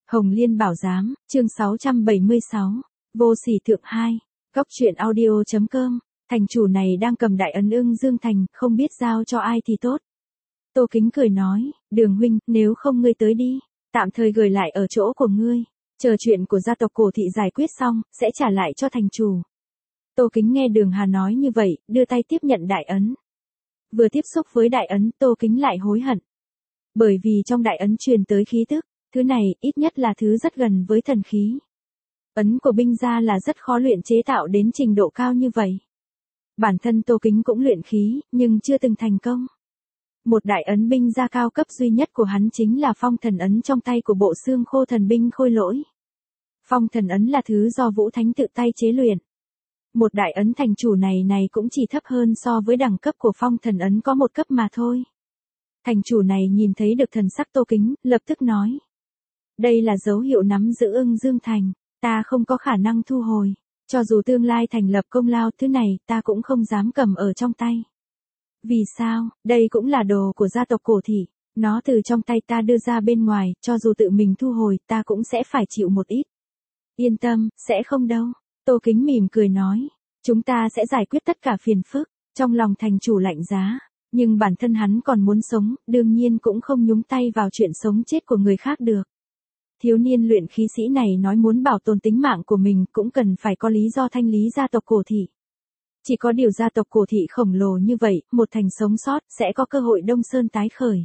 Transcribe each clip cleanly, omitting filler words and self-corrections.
Hồng Liên Bảo Giám, chương 676, Vô Sỉ Thượng 2, Góc truyện audio.com, thành chủ này đang cầm đại ấn Ưng Dương Thành, không biết giao cho ai thì tốt. Tô Kính cười nói, Đường huynh, nếu không ngươi tới đi, tạm thời gửi lại ở chỗ của ngươi, chờ chuyện của gia tộc Cổ Thị giải quyết xong, sẽ trả lại cho thành chủ. Tô Kính nghe Đường Hà nói như vậy, đưa tay tiếp nhận đại ấn. Vừa tiếp xúc với đại ấn, Tô Kính lại hối hận. Bởi vì trong đại ấn truyền tới khí tức, thứ này ít nhất là thứ rất gần với thần khí. Ấn của binh gia là rất khó luyện chế tạo đến trình độ cao như vậy. Bản thân Tô Kính cũng luyện khí, nhưng chưa từng thành công. Một đại ấn binh gia cao cấp duy nhất của hắn chính là phong thần ấn trong tay của bộ xương khô thần binh Khôi Lỗi. Phong thần ấn là thứ do Vũ Thánh tự tay chế luyện. Một đại ấn thành chủ này cũng chỉ thấp hơn so với đẳng cấp của phong thần ấn có một cấp mà thôi. Thành chủ này nhìn thấy được thần sắc Tô Kính, lập tức nói. Đây là dấu hiệu nắm giữ Ưng Dương Thành, ta không có khả năng thu hồi. Cho dù tương lai thành lập công lao, thứ này ta cũng không dám cầm ở trong tay. Vì sao? Đây cũng là đồ của gia tộc Cổ Thị. Nó từ trong tay ta đưa ra bên ngoài, cho dù tự mình thu hồi, ta cũng sẽ phải chịu một ít. Yên tâm, sẽ không đâu. Tô Kính mỉm cười nói. Chúng ta sẽ giải quyết tất cả phiền phức. Trong lòng thành chủ lạnh giá. Nhưng bản thân hắn còn muốn sống, đương nhiên cũng không nhúng tay vào chuyện sống chết của người khác được. Thiếu niên luyện khí sĩ này nói muốn bảo tồn tính mạng của mình cũng cần phải có lý do thanh lý gia tộc Cổ Thị. Chỉ có điều gia tộc Cổ Thị khổng lồ như vậy, một thành sống sót, sẽ có cơ hội Đông Sơn tái khởi.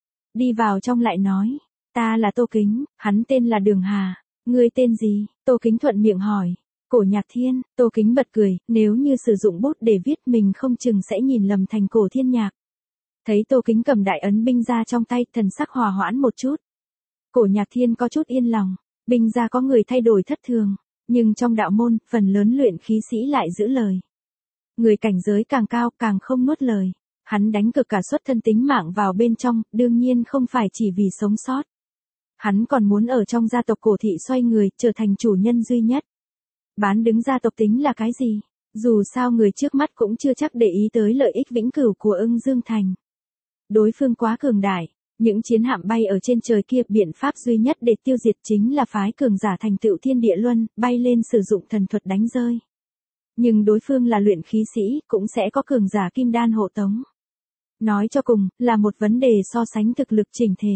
Đi vào trong lại nói, ta là Tô Kính, hắn tên là Đường Hà, ngươi tên gì? Tô Kính thuận miệng hỏi. Cổ Nhạc Thiên. Tô Kính bật cười, nếu như sử dụng bút để viết mình không chừng sẽ nhìn lầm thành Cổ Thiên Nhạc. Thấy Tô Kính cầm đại ấn binh gia trong tay, thần sắc hòa hoãn một chút. Cổ Nhạc Thiên có chút yên lòng, binh gia có người thay đổi thất thường, nhưng trong đạo môn, phần lớn luyện khí sĩ lại giữ lời. Người cảnh giới càng cao càng không nuốt lời, hắn đánh cược cả xuất thân tính mạng vào bên trong, đương nhiên không phải chỉ vì sống sót. Hắn còn muốn ở trong gia tộc Cổ Thị xoay người, trở thành chủ nhân duy nhất. Bán đứng gia tộc tính là cái gì? Dù sao người trước mắt cũng chưa chắc để ý tới lợi ích vĩnh cửu của Ưng Dương Thành. Đối phương quá cường đại, những chiến hạm bay ở trên trời kia, biện pháp duy nhất để tiêu diệt chính là phái cường giả thành tựu thiên địa luân, bay lên sử dụng thần thuật đánh rơi. Nhưng đối phương là luyện khí sĩ, cũng sẽ có cường giả kim đan hộ tống. Nói cho cùng, là một vấn đề so sánh thực lực chỉnh thể.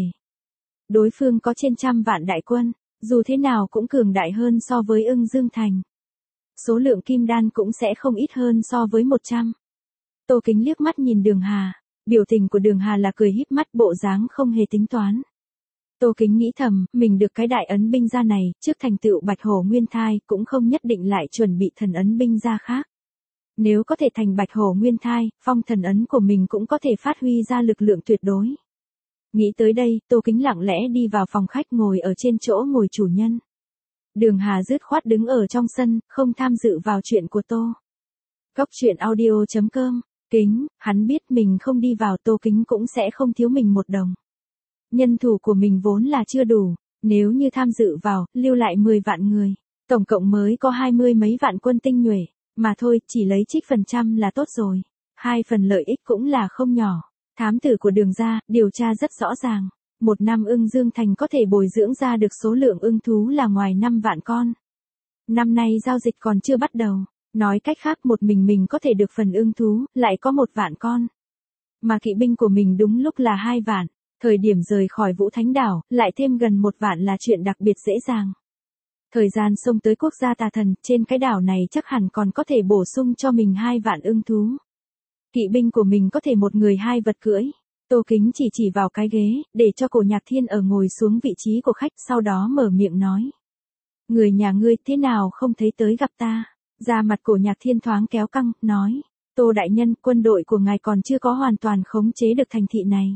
Đối phương có trên 100 vạn đại quân, dù thế nào cũng cường đại hơn so với Ưng Dương Thành. Số lượng kim đan cũng sẽ không ít hơn so với 100. Tô Kính liếc mắt nhìn Đường Hà, biểu tình của Đường Hà là cười híp mắt, bộ dáng không hề tính toán. Tô Kính nghĩ thầm, mình được cái đại ấn binh gia này, trước thành tựu Bạch Hổ Nguyên Thai, cũng không nhất định lại chuẩn bị thần ấn binh gia khác. Nếu có thể thành Bạch Hổ Nguyên Thai, phong thần ấn của mình cũng có thể phát huy ra lực lượng tuyệt đối. Nghĩ tới đây, Tô Kính lặng lẽ đi vào phòng khách, ngồi ở trên chỗ ngồi chủ nhân. Đường Hà dứt khoát đứng ở trong sân, không tham dự vào chuyện của Tô. Góc truyện audio.com, Kính, hắn biết mình không đi vào, Tô Kính cũng sẽ không thiếu mình một đồng. Nhân thủ của mình vốn là chưa đủ, nếu như tham dự vào, lưu lại 10 vạn người, tổng cộng mới có 20 mấy vạn quân tinh nhuệ, mà thôi, chỉ lấy trích phần trăm là tốt rồi. 2 phần lợi ích cũng là không nhỏ. Thám tử của Đường gia, điều tra rất rõ ràng. Một năm Ưng Dương Thành có thể bồi dưỡng ra được số lượng ưng thú là ngoài 5 vạn con. Năm nay giao dịch còn chưa bắt đầu. Nói cách khác, một mình có thể được phần ưng thú, lại có 1 vạn con. Mà kỵ binh của mình đúng lúc là 2 vạn. Thời điểm rời khỏi Vũ Thánh Đảo, lại thêm gần 1 vạn là chuyện đặc biệt dễ dàng. Thời gian xông tới quốc gia tà thần, trên cái đảo này chắc hẳn còn có thể bổ sung cho mình 2 vạn ưng thú. Kỵ binh của mình có thể một người 2 vật cưỡi. Tô Kính chỉ vào cái ghế, để cho Cổ Nhạc Thiên ở ngồi xuống vị trí của khách, sau đó mở miệng nói. Người nhà ngươi thế nào không thấy tới gặp ta? Da mặt Cổ Nhạc Thiên thoáng kéo căng, nói. Tô đại nhân, quân đội của ngài còn chưa có hoàn toàn khống chế được thành thị này.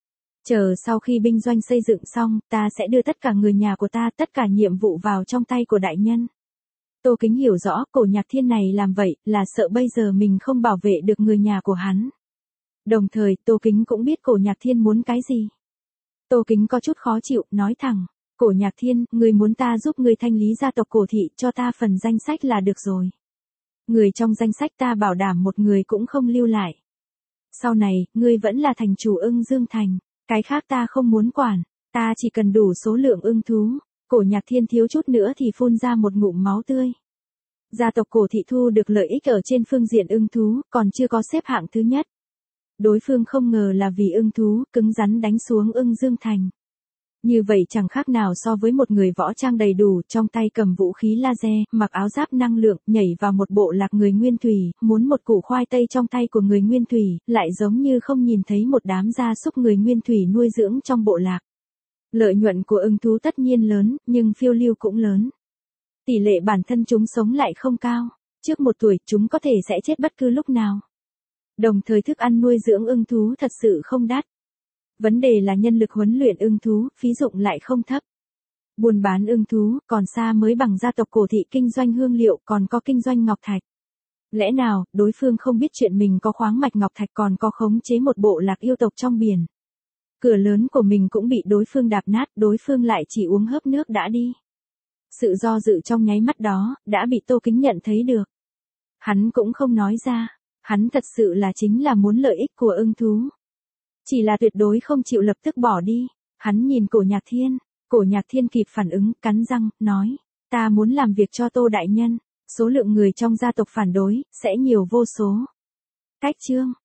Chờ sau khi binh doanh xây dựng xong, ta sẽ đưa tất cả người nhà của ta, tất cả nhiệm vụ vào trong tay của đại nhân. Tô Kính hiểu rõ, Cổ Nhạc Thiên này làm vậy, là sợ bây giờ mình không bảo vệ được người nhà của hắn. Đồng thời, Tô Kính cũng biết Cổ Nhạc Thiên muốn cái gì. Tô Kính có chút khó chịu, nói thẳng. Cổ Nhạc Thiên, ngươi muốn ta giúp ngươi thanh lý gia tộc Cổ Thị, cho ta phần danh sách là được rồi. Người trong danh sách ta bảo đảm một người cũng không lưu lại. Sau này, ngươi vẫn là thành chủ Ưng Dương Thành. Cái khác ta không muốn quản, ta chỉ cần đủ số lượng ưng thú. Cổ Nhạc Thiên thiếu chút nữa thì phun ra một ngụm máu tươi. Gia tộc Cổ Thị thu được lợi ích ở trên phương diện ưng thú, còn chưa có xếp hạng thứ nhất. Đối phương không ngờ là vì ưng thú, cứng rắn đánh xuống Ưng Dương Thành. Như vậy chẳng khác nào so với một người võ trang đầy đủ, trong tay cầm vũ khí laser, mặc áo giáp năng lượng, nhảy vào một bộ lạc người Nguyên Thủy, muốn một củ khoai tây trong tay của người Nguyên Thủy, lại giống như không nhìn thấy một đám gia súc người Nguyên Thủy nuôi dưỡng trong bộ lạc. Lợi nhuận của ưng thú tất nhiên lớn, nhưng phiêu lưu cũng lớn. Tỷ lệ bản thân chúng sống lại không cao. Trước 1 tuổi, chúng có thể sẽ chết bất cứ lúc nào. Đồng thời thức ăn nuôi dưỡng ưng thú thật sự không đắt. Vấn đề là nhân lực huấn luyện ưng thú, phí dụng lại không thấp. Buôn bán ưng thú, còn xa mới bằng gia tộc Cổ Thị kinh doanh hương liệu, còn có kinh doanh ngọc thạch. Lẽ nào, đối phương không biết chuyện mình có khoáng mạch ngọc thạch còn có khống chế một bộ lạc yêu tộc trong biển. Cửa lớn của mình cũng bị đối phương đạp nát, đối phương lại chỉ uống hớp nước đã đi. Sự do dự trong nháy mắt đó, đã bị Tô Kính nhận thấy được. Hắn cũng không nói ra, hắn thật sự là chính là muốn lợi ích của ưng thú. Chỉ là tuyệt đối không chịu lập tức bỏ đi. Hắn nhìn Cổ Nhạc Thiên, Cổ Nhạc Thiên kịp phản ứng, cắn răng, nói, ta muốn làm việc cho Tô đại nhân, số lượng người trong gia tộc phản đối, sẽ nhiều vô số. Cách chương